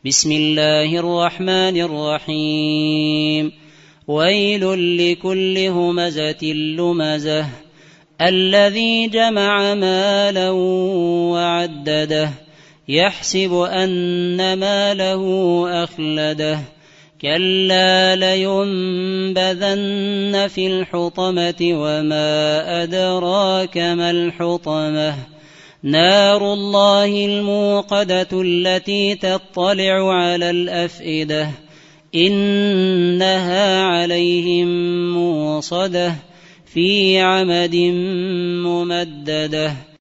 بسم الله الرحمن الرحيم ويل لكل همزة لمزة الذي جمع مالا وعدده يحسب أن ماله أخلده كلا لينبذن في الحطمة وما أدراك ما الحطمة نار الله الموقدة التي تطلع على الأفئدة إنها عليهم موصدة في عمد ممددة.